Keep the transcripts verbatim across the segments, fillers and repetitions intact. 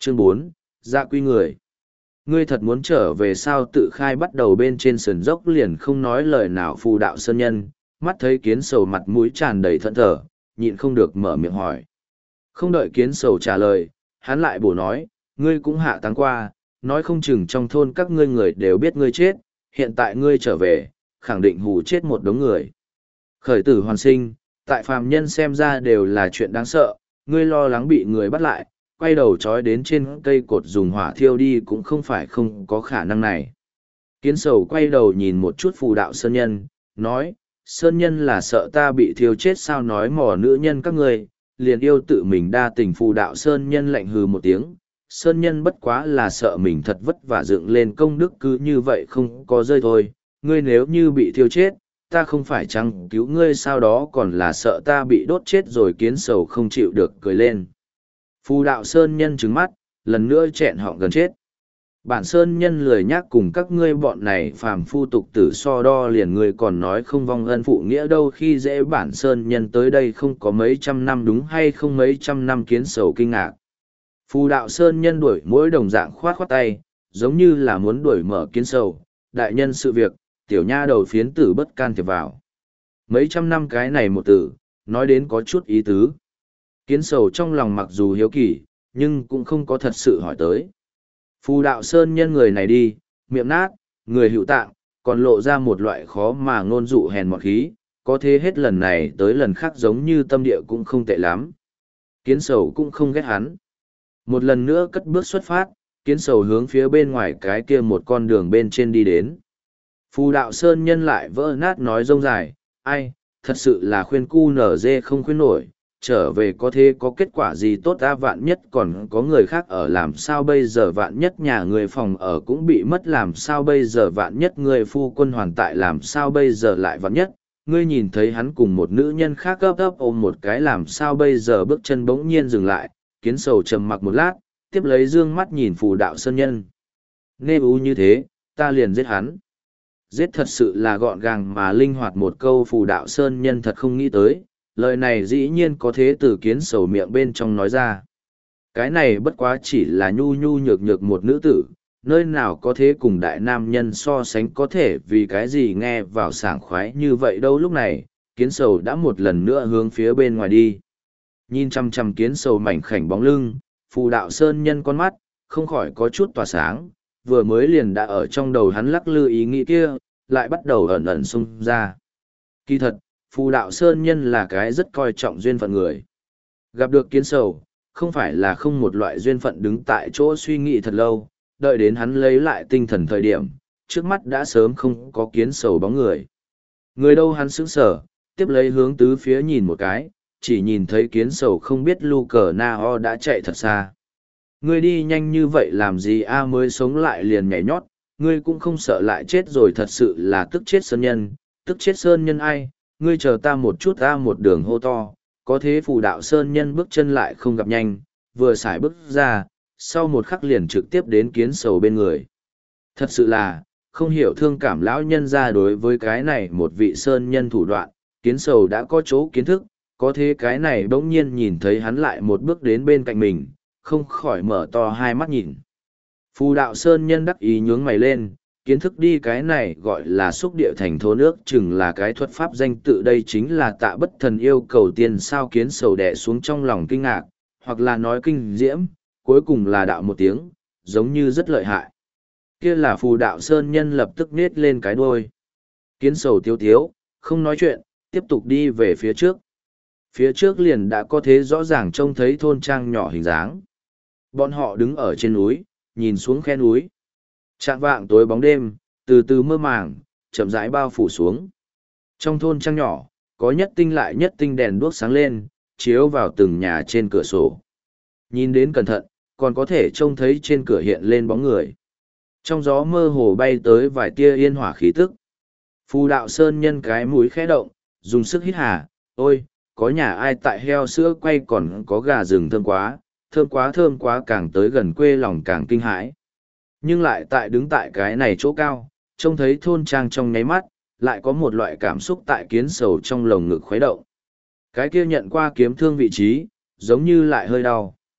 Chương bốn, Dạ quy người. Ngươi thật muốn trở về sao? Tự khai bắt đầu bên trên sườn dốc liền không nói lời nào. Phù đạo sơn nhân, mắt thấy kiến sầu mặt mũi tràn đầy thẫn thờ, nhịn không được mở miệng hỏi. Không đợi kiến sầu trả lời, hắn lại bổ nói, ngươi cũng hạ táng qua, nói không chừng trong thôn các ngươi người đều biết ngươi chết, hiện tại ngươi trở về, khẳng định hù chết một đống người. Khởi tử hoàn sinh, tại phàm nhân xem ra đều là chuyện đáng sợ, ngươi lo lắng bị người bắt lại, quay đầu trói đến trên cây cột dùng hỏa thiêu đi cũng không phải không có khả năng này. Kiến sầu quay đầu nhìn một chút phù đạo sơn nhân, nói, sơn nhân là sợ ta bị thiêu chết sao? Nói mỏ nữ nhân các ngươi, liền yêu tự mình đa tình. Phù đạo sơn nhân lạnh hừ một tiếng, sơn nhân bất quá là sợ mình thật vất vả dựng lên công đức cứ như vậy không có rơi thôi, ngươi nếu như bị thiêu chết, ta không phải chăng cứu ngươi sao? Đó còn là sợ ta bị đốt chết rồi. Kiến sầu không chịu được cười lên. Phù đạo sơn nhân trừng mắt, lần nữa chẹn họng gần chết. Bản sơn nhân lười nhác cùng các ngươi bọn này phàm phu tục tử so đo, liền ngươi còn nói không vong ân phụ nghĩa đâu. Khi dễ bản sơn nhân tới đây không có mấy trăm năm đúng hay không? Mấy trăm năm? Kiến sầu kinh ngạc. Phù đạo sơn nhân đuổi mỗi đồng dạng khoát khoát tay, giống như là muốn đuổi mở kiến sầu. Đại nhân sự việc, tiểu nha đầu phiến tử bất can thiệp vào. Mấy trăm năm cái này một tử, nói đến có chút ý tứ. Kiến sầu trong lòng mặc dù hiếu kỳ, nhưng cũng không có thật sự hỏi tới. Phù đạo sơn nhân người này đi, miệng nát, người hữu tạng, còn lộ ra một loại khó mà ngôn dụ hèn mọt khí, có thế hết lần này tới lần khác giống như tâm địa cũng không tệ lắm. Kiến sầu cũng không ghét hắn. Một lần nữa cất bước xuất phát, kiến sầu hướng phía bên ngoài cái kia một con đường bên trên đi đến. Phù đạo sơn nhân lại vỡ nát nói rông dài, ai, thật sự là khuyên cu nở dê không khuyên nổi, trở về có thế có kết quả gì tốt ta? Vạn nhất còn có người khác ở làm sao bây giờ? Vạn nhất nhà người phòng ở cũng bị mất làm sao bây giờ? Vạn nhất người phu quân hoàn tại làm sao bây giờ? Lại vạn nhất, ngươi nhìn thấy hắn cùng một nữ nhân khác ấp ấp ôm một cái làm sao bây giờ? Bước chân bỗng nhiên dừng lại, kiến sầu trầm mặc một lát, tiếp lấy dương mắt nhìn phù đạo sơn nhân. Nê u như thế, ta liền giết hắn. Giết thật sự là gọn gàng mà linh hoạt một câu. Phù đạo sơn nhân thật không nghĩ tới, lời này dĩ nhiên có thế từ kiến sầu miệng bên trong nói ra. Cái này bất quá chỉ là nhu nhu nhược nhược một nữ tử, nơi nào có thế cùng đại nam nhân so sánh, có thể vì cái gì nghe vào sảng khoái như vậy đâu. Lúc này, kiến sầu đã một lần nữa hướng phía bên ngoài đi. Nhìn chăm chăm kiến sầu mảnh khảnh bóng lưng, phù đạo sơn nhân con mắt, không khỏi có chút tỏa sáng, vừa mới liền đã ở trong đầu hắn lắc lư ý nghĩ kia, lại bắt đầu ẩn ẩn xung ra. Kỳ thật, phù đạo sơn nhân là cái rất coi trọng duyên phận người. Gặp được kiến sầu, không phải là không một loại duyên phận đứng tại chỗ suy nghĩ thật lâu, đợi đến hắn lấy lại tinh thần thời điểm, trước mắt đã sớm không có kiến sầu bóng người. Người đâu? Hắn sững sờ, tiếp lấy hướng tứ phía nhìn một cái, chỉ nhìn thấy kiến sầu không biết lu cờ na ho đã chạy thật xa. Ngươi đi nhanh như vậy làm gì a? Mới sống lại liền nhảy nhót, ngươi cũng không sợ lại chết rồi? Thật sự là tức chết sơn nhân, tức chết sơn nhân ai? Ngươi chờ ta một chút ta. Một đường hô to, có thế phù đạo sơn nhân bước chân lại không gặp nhanh, vừa xài bước ra, sau một khắc liền trực tiếp đến kiến sầu bên người. Thật sự là, không hiểu thương cảm lão nhân ra đối với cái này một vị sơn nhân thủ đoạn, kiến sầu đã có chỗ kiến thức, có thế cái này bỗng nhiên nhìn thấy hắn lại một bước đến bên cạnh mình, không khỏi mở to hai mắt nhìn. Phù đạo sơn nhân đắc ý nhướng mày lên, kiến thức đi, cái này gọi là xúc địa thành thố nước, chừng là cái thuật pháp danh tự. Đây chính là Tạ Bất Thần yêu cầu tiền sao? Kiến sầu đẻ xuống trong lòng kinh ngạc, hoặc là nói kinh diễm, cuối cùng là đạo một tiếng, giống như rất lợi hại. Kia là phù đạo sơn nhân lập tức nết lên cái đuôi. Kiến sầu tiếu tiếu, không nói chuyện, tiếp tục đi về phía trước. Phía trước liền đã có thế rõ ràng trông thấy thôn trang nhỏ hình dáng. Bọn họ đứng ở trên núi, nhìn xuống khe núi. Trạng vạng tối bóng đêm, từ từ mơ màng, chậm rãi bao phủ xuống. Trong thôn trang nhỏ, có nhất tinh lại nhất tinh đèn đuốc sáng lên, chiếu vào từng nhà trên cửa sổ. Nhìn đến cẩn thận, còn có thể trông thấy trên cửa hiện lên bóng người. Trong gió mơ hồ bay tới vài tia yên hỏa khí tức. Phù đạo sơn nhân cái mũi khẽ động, dùng sức hít hà, ôi, có nhà ai tại heo sữa quay còn có gà rừng thơm quá, thơm quá thơm quá, càng tới gần quê lòng càng kinh hãi. Nhưng lại tại đứng tại cái này chỗ cao, trông thấy thôn trang trong nháy mắt, lại có một loại cảm xúc tại kiến sầu trong lồng ngực khuấy động. Cái kia nhận qua kiếm thương vị trí, giống như lại hơi đau.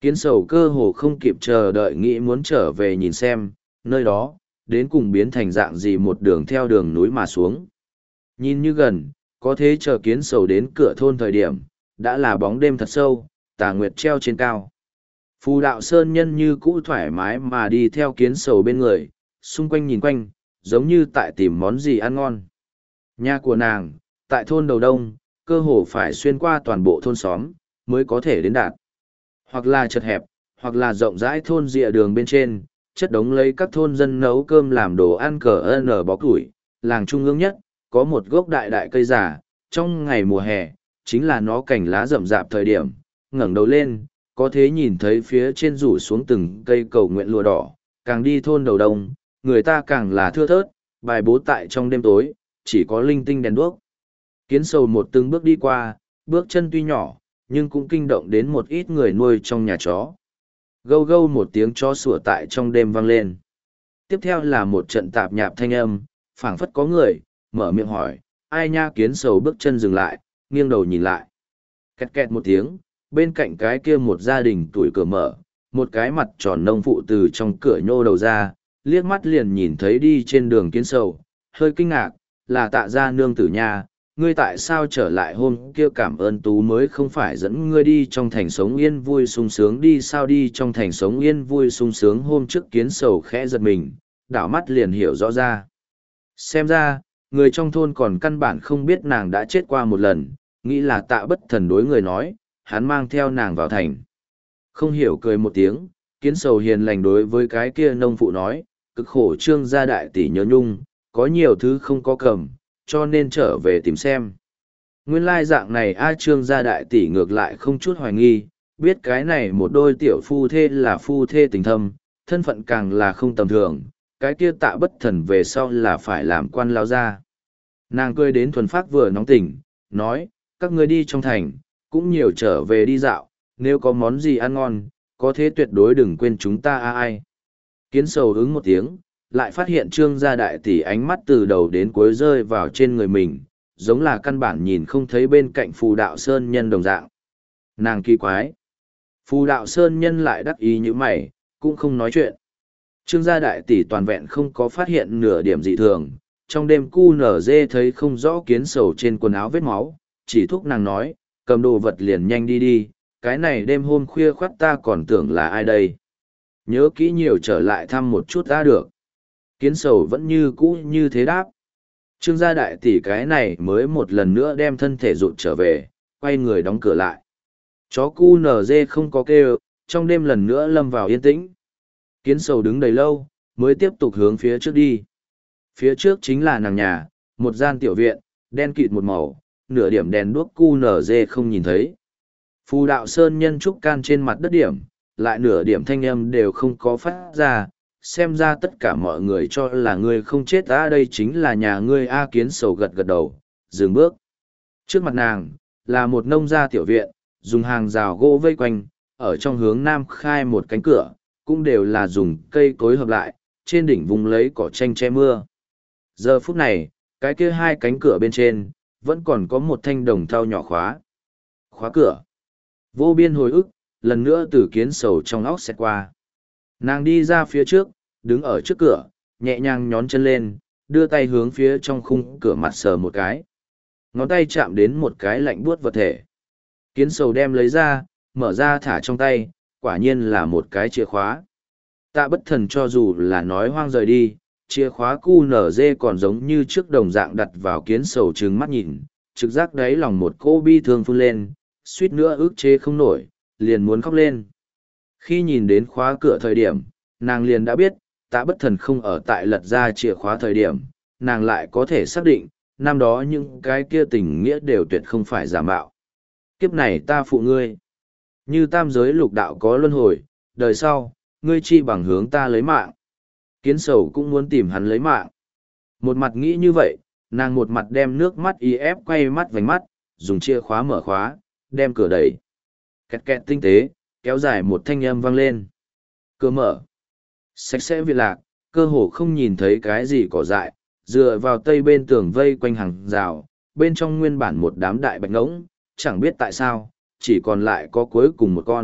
Kiến sầu cơ hồ không kịp chờ đợi nghĩ muốn trở về nhìn xem, nơi đó, đến cùng biến thành dạng gì một đường theo đường núi mà xuống. Nhìn như gần, có thế chờ kiến sầu đến cửa thôn thời điểm, đã là bóng đêm thật sâu, tà nguyệt treo trên cao. Phù đạo sơn nhân như cũ thoải mái mà đi theo kiến sầu bên người, xung quanh nhìn quanh, giống như tại tìm món gì ăn ngon. Nhà của nàng, tại thôn đầu đông, cơ hồ phải xuyên qua toàn bộ thôn xóm, mới có thể đến đạt. Hoặc là chật hẹp, hoặc là rộng rãi thôn rìa đường bên trên, chất đống lấy các thôn dân nấu cơm làm đồ ăn cờ ân bó củi. Làng trung ương nhất, có một gốc đại đại cây già, trong ngày mùa hè, chính là nó cành lá rậm rạp thời điểm, ngẩng đầu lên, có thể nhìn thấy phía trên rủ xuống từng cây cầu nguyện lụa đỏ, càng đi thôn đầu đông, người ta càng là thưa thớt, bài bố tại trong đêm tối, chỉ có linh tinh đèn đuốc. Kiến sầu một từng bước đi qua, bước chân tuy nhỏ, nhưng cũng kinh động đến một ít người nuôi trong nhà chó. Gâu gâu một tiếng chó sủa tại trong đêm vang lên. Tiếp theo là một trận tạp nhạp thanh âm, phảng phất có người, mở miệng hỏi, ai nha. Kiến sầu bước chân dừng lại, nghiêng đầu nhìn lại. Kẹt kẹt một tiếng, bên cạnh cái kia một gia đình tuổi cửa mở, một cái mặt tròn nông phụ từ trong cửa nhô đầu ra, liếc mắt liền nhìn thấy đi trên đường kiến sầu, hơi kinh ngạc, là Tạ gia nương tử nha, ngươi tại sao trở lại hôm kia? Cảm ơn tú mới không phải dẫn ngươi đi trong thành sống yên vui sung sướng đi sao? Đi trong thành sống yên vui sung sướng. Hôm trước kiến sầu khẽ giật mình, đảo mắt liền hiểu rõ ra. Xem ra, người trong thôn còn căn bản không biết nàng đã chết qua một lần, nghĩ là Tạ Bất Thần đối người nói, hắn mang theo nàng vào thành. Không hiểu cười một tiếng, kiến sầu hiền lành đối với cái kia nông phụ nói, cực khổ Trương gia đại tỷ nhớ nhung, có nhiều thứ không có cầm, cho nên trở về tìm xem. Nguyên lai dạng này A Trương gia đại tỷ ngược lại không chút hoài nghi, biết cái này một đôi tiểu phu thê là phu thê tình thâm, thân phận càng là không tầm thường, cái kia Tạ Bất Thần về sau là phải làm quan lao gia. Nàng cười đến thuần phát vừa nóng tỉnh, nói, các ngươi đi trong thành, cũng nhiều trở về đi dạo, nếu có món gì ăn ngon, có thế tuyệt đối đừng quên chúng ta a ai. Kiến sầu ứng một tiếng, lại phát hiện Trương gia đại tỷ ánh mắt từ đầu đến cuối rơi vào trên người mình, giống là căn bản nhìn không thấy bên cạnh phù đạo sơn nhân đồng dạng. Nàng kỳ quái. Phù đạo sơn nhân lại đắc ý như mày, cũng không nói chuyện. Trương gia đại tỷ toàn vẹn không có phát hiện nửa điểm dị thường, trong đêm cu nở dê thấy không rõ kiến sầu trên quần áo vết máu, chỉ thúc nàng nói, cầm đồ vật liền nhanh đi đi, cái này đêm hôm khuya khoắt ta còn tưởng là ai đây. Nhớ kỹ nhiều trở lại thăm một chút ta được. Kiến sầu vẫn như cũ như thế đáp. Trương gia đại tỷ cái này mới một lần nữa đem thân thể rụt trở về, quay người đóng cửa lại. Chó cu nở dê không có kêu, trong đêm lần nữa lâm vào yên tĩnh. Kiến sầu đứng đầy lâu, mới tiếp tục hướng phía trước đi. Phía trước chính là nàng nhà, một gian tiểu viện, đen kịt một màu, nửa điểm đèn đuốc cu nở dê không nhìn thấy. Phù đạo sơn nhân trúc can trên mặt đất điểm, lại nửa điểm thanh âm đều không có phát ra, xem ra tất cả mọi người cho là ngươi không chết á. Đây chính là nhà ngươi a. Kiến sầu gật gật đầu, dừng bước. Trước mặt nàng, là một nông gia tiểu viện, dùng hàng rào gỗ vây quanh, ở trong hướng nam khai một cánh cửa, cũng đều là dùng cây cối hợp lại, trên đỉnh vùng lấy cỏ tranh che mưa. Giờ phút này, cái kia hai cánh cửa bên trên, vẫn còn có một thanh đồng thau nhỏ khóa. Khóa cửa. Vô biên hồi ức, lần nữa từ kiến sầu trong óc xẹt qua. Nàng đi ra phía trước, đứng ở trước cửa, nhẹ nhàng nhón chân lên, đưa tay hướng phía trong khung cửa mặt sờ một cái. Ngón tay chạm đến một cái lạnh buốt vật thể. Kiến sầu đem lấy ra, mở ra thả trong tay, quả nhiên là một cái chìa khóa. Tạ Bất Thần cho dù là nói hoang rời đi, chìa khóa cu nở dê còn giống như trước đồng dạng đặt vào kiến sầu trừng mắt nhìn, trực giác đáy lòng một cô bi thương phun lên, suýt nữa ức chế không nổi, liền muốn khóc lên. Khi nhìn đến khóa cửa thời điểm, nàng liền đã biết, Tạ Bất Thần không ở tại lật ra chìa khóa thời điểm, nàng lại có thể xác định, năm đó những cái kia tình nghĩa đều tuyệt không phải giả mạo. Kiếp này ta phụ ngươi. Như tam giới lục đạo có luân hồi, đời sau, ngươi chi bằng hướng ta lấy mạng. Kiến sầu cũng muốn tìm hắn lấy mạng. Một mặt nghĩ như vậy, nàng một mặt đem nước mắt y ép quay mắt vành mắt, dùng chìa khóa mở khóa, đem cửa đẩy. Kẹt kẹt tinh tế, kéo dài một thanh âm vang lên. Cửa mở. Sạch sẽ viện lạc, cơ hồ không nhìn thấy cái gì cỏ dại, dựa vào tây bên tường vây quanh hàng rào, bên trong nguyên bản một đám đại bạch ngỗng, chẳng biết tại sao, chỉ còn lại có cuối cùng một con,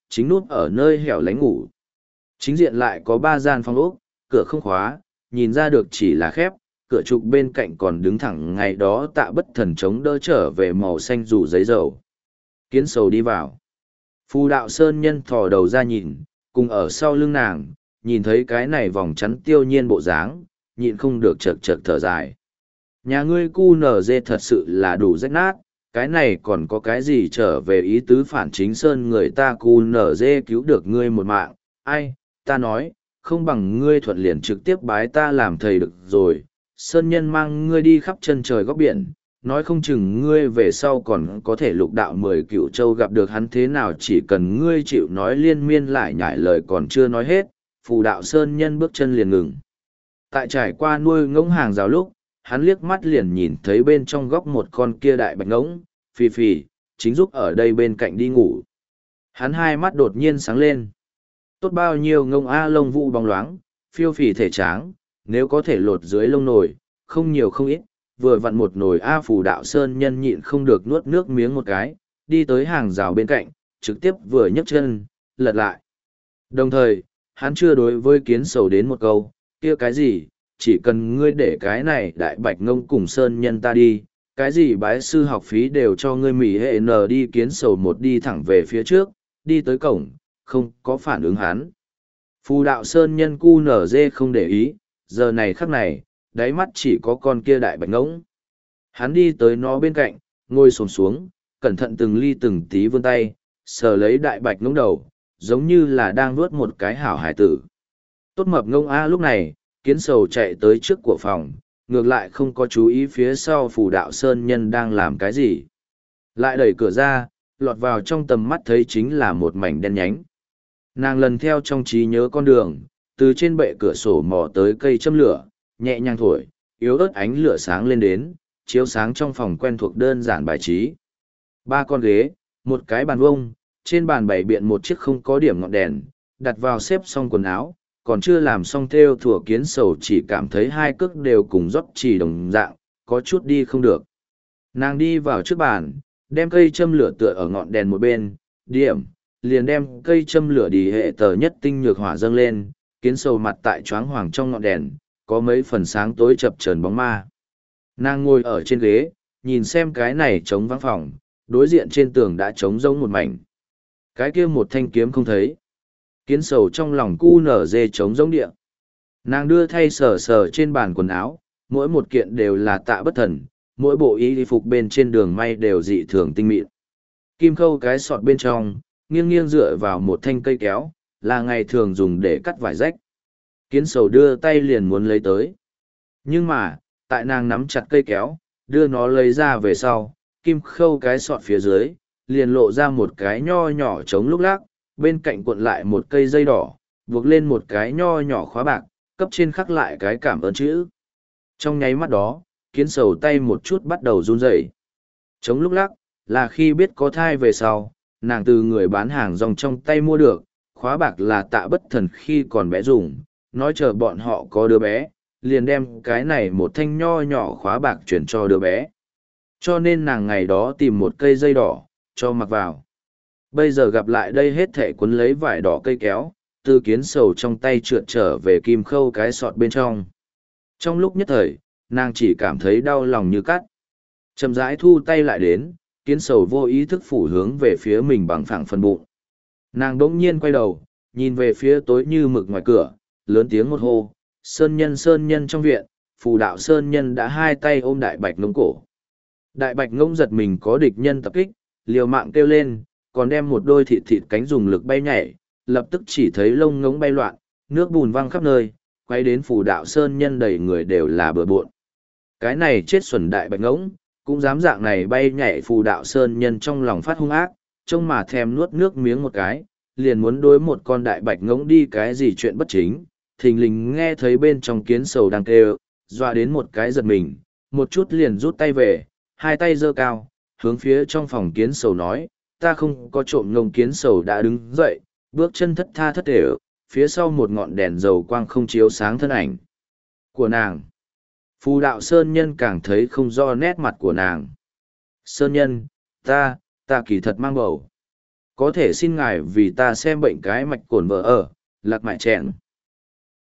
chính núp ở nơi hẻo lánh ngủ. Chính diện lại có ba gian phòng ốc, cửa không khóa, nhìn ra được chỉ là khép, cửa trục bên cạnh còn đứng thẳng ngày đó Tạ Bất Thần chống đỡ trở về màu xanh rủ giấy dầu. Kiến sầu đi vào. Phù đạo sơn nhân thò đầu ra nhìn, cùng ở sau lưng nàng, nhìn thấy cái này vòng chắn tiêu nhiên bộ dáng, nhịn không được chật chật thở dài. Nhà ngươi cu nở dê thật sự là đủ rách nát, cái này còn có cái gì trở về ý tứ phản chính sơn người ta cu nở dê cứu được ngươi một mạng, ai, ta nói, không bằng ngươi thuận liền trực tiếp bái ta làm thầy được rồi, sơn nhân mang ngươi đi khắp chân trời góc biển, nói không chừng ngươi về sau còn có thể lục đạo mười cựu châu gặp được hắn thế nào chỉ cần ngươi chịu nói liên miên lại nhải lời còn chưa nói hết, phù đạo sơn nhân bước chân liền ngừng. Tại trải qua nuôi ngỗng hàng rào lúc, hắn liếc mắt liền nhìn thấy bên trong góc một con kia đại bạch ngỗng, phì phì, chính giúp ở đây bên cạnh đi ngủ. Hắn hai mắt đột nhiên sáng lên. Tốt bao nhiêu ngông a lông vũ bóng loáng, phiêu phì thể tráng, nếu có thể lột dưới lông nồi, không nhiều không ít, vừa vặn một nồi a phù đạo sơn nhân nhịn không được nuốt nước miếng một cái, đi tới hàng rào bên cạnh, trực tiếp vừa nhấc chân, lật lại. Đồng thời, hắn chưa đối với kiến sầu đến một câu, kia cái gì, chỉ cần ngươi để cái này đại bạch ngông cùng sơn nhân ta đi, cái gì bái sư học phí đều cho ngươi mỉ hệ nờ đi kiến sầu một đi thẳng về phía trước, đi tới cổng, không có phản ứng hắn. Phù đạo sơn nhân cu nở dê không để ý, giờ này khắc này, đáy mắt chỉ có con kia đại bạch ngỗng. Hắn đi tới nó bên cạnh, ngồi xổm xuống, cẩn thận từng ly từng tí vươn tay, sờ lấy đại bạch ngỗng đầu, giống như là đang nuốt một cái hảo hải tử. Tốt mập ngông a lúc này, kiến sầu chạy tới trước của phòng, ngược lại không có chú ý phía sau phù đạo sơn nhân đang làm cái gì. Lại đẩy cửa ra, lọt vào trong tầm mắt thấy chính là một mảnh đen nhánh. Nàng lần theo trong trí nhớ con đường, từ trên bệ cửa sổ mò tới cây châm lửa, nhẹ nhàng thổi, yếu ớt ánh lửa sáng lên đến, chiếu sáng trong phòng quen thuộc đơn giản bài trí. Ba con ghế, một cái bàn vông, trên bàn bày biện một chiếc không có điểm ngọn đèn, đặt vào xếp xong quần áo, còn chưa làm xong theo thủa kiến sầu chỉ cảm thấy hai cước đều cùng rót chỉ đồng dạng, có chút đi không được. Nàng đi vào trước bàn, đem cây châm lửa tựa ở ngọn đèn một bên, điểm, liền đem cây châm lửa đi hệ tờ nhất tinh nhược hỏa dâng lên, kiến sầu mặt tại choáng hoàng trong ngọn đèn, có mấy phần sáng tối chập chờn bóng ma. Nàng ngồi ở trên ghế, nhìn xem cái này trống vắng phòng, đối diện trên tường đã trống rỗng một mảnh. Cái kia một thanh kiếm không thấy. Kiến sầu trong lòng cu nở dê trống rỗng địa. Nàng đưa thay sờ sờ trên bàn quần áo, mỗi một kiện đều là Tạ Bất Thần, mỗi bộ y phục bên trên đường may đều dị thường tinh mịn. Kim khâu cái sọt bên trong, nghiêng nghiêng dựa vào một thanh cây kéo, là ngày thường dùng để cắt vải rách. Kiến sầu đưa tay liền muốn lấy tới. Nhưng mà, tại nàng nắm chặt cây kéo, đưa nó lấy ra về sau, kim khâu cái sọt phía dưới, liền lộ ra một cái nho nhỏ trống lúc lắc, bên cạnh cuộn lại một cây dây đỏ, buộc lên một cái nho nhỏ khóa bạc, cấp trên khắc lại cái cảm ơn chữ. Trong nháy mắt đó, kiến sầu tay một chút bắt đầu run rẩy. Trống lúc lắc, là khi biết có thai về sau, nàng từ người bán hàng rong trong tay mua được, khóa bạc là Tạ Bất Thần khi còn bé dùng, nói chờ bọn họ có đứa bé, liền đem cái này một thanh nho nhỏ khóa bạc chuyển cho đứa bé. Cho nên nàng ngày đó tìm một cây dây đỏ, cho mặc vào. Bây giờ gặp lại đây hết thể cuốn lấy vải đỏ cây kéo, từ kiến sầu trong tay trượt trở về kim khâu cái sọt bên trong. Trong lúc nhất thời, nàng chỉ cảm thấy đau lòng như cắt. Chậm rãi thu tay lại đến, kiến sầu vô ý thức phủ hướng về phía mình bằng phẳng phần bụng. Nàng đỗng nhiên quay đầu, nhìn về phía tối như mực ngoài cửa, lớn tiếng một hô, sơn nhân sơn nhân trong viện, phù đạo sơn nhân đã hai tay ôm đại bạch ngông cổ. Đại bạch ngông giật mình có địch nhân tập kích, liều mạng kêu lên, còn đem một đôi thịt thịt cánh dùng lực bay nhảy, lập tức chỉ thấy lông ngỗng bay loạn, nước bùn văng khắp nơi, quay đến phù đạo sơn nhân đầy người đều là bừa bộn. Cái này chết xuẩn đại bạch ngỗng, cũng dám dạng này bay nhảy phù đạo sơn nhân trong lòng phát hung ác, trông mà thèm nuốt nước miếng một cái, liền muốn đối một con đại bạch ngỗng đi cái gì chuyện bất chính, thình lình nghe thấy bên trong kiến sầu đang kêu, dọa đến một cái giật mình, một chút liền rút tay về, hai tay giơ cao, hướng phía trong phòng kiến sầu nói, ta không có trộm ngông. Kiến sầu đã đứng dậy, bước chân thất tha thất để, phía sau một ngọn đèn dầu quang không chiếu sáng thân ảnh của nàng. Phù đạo sơn nhân càng thấy không rõ nét mặt của nàng. Sơn nhân, ta, ta kỳ thật mang bầu. có thể xin ngài vì ta xem bệnh cái mạch cồn vợ ở, lạc mại chẹn.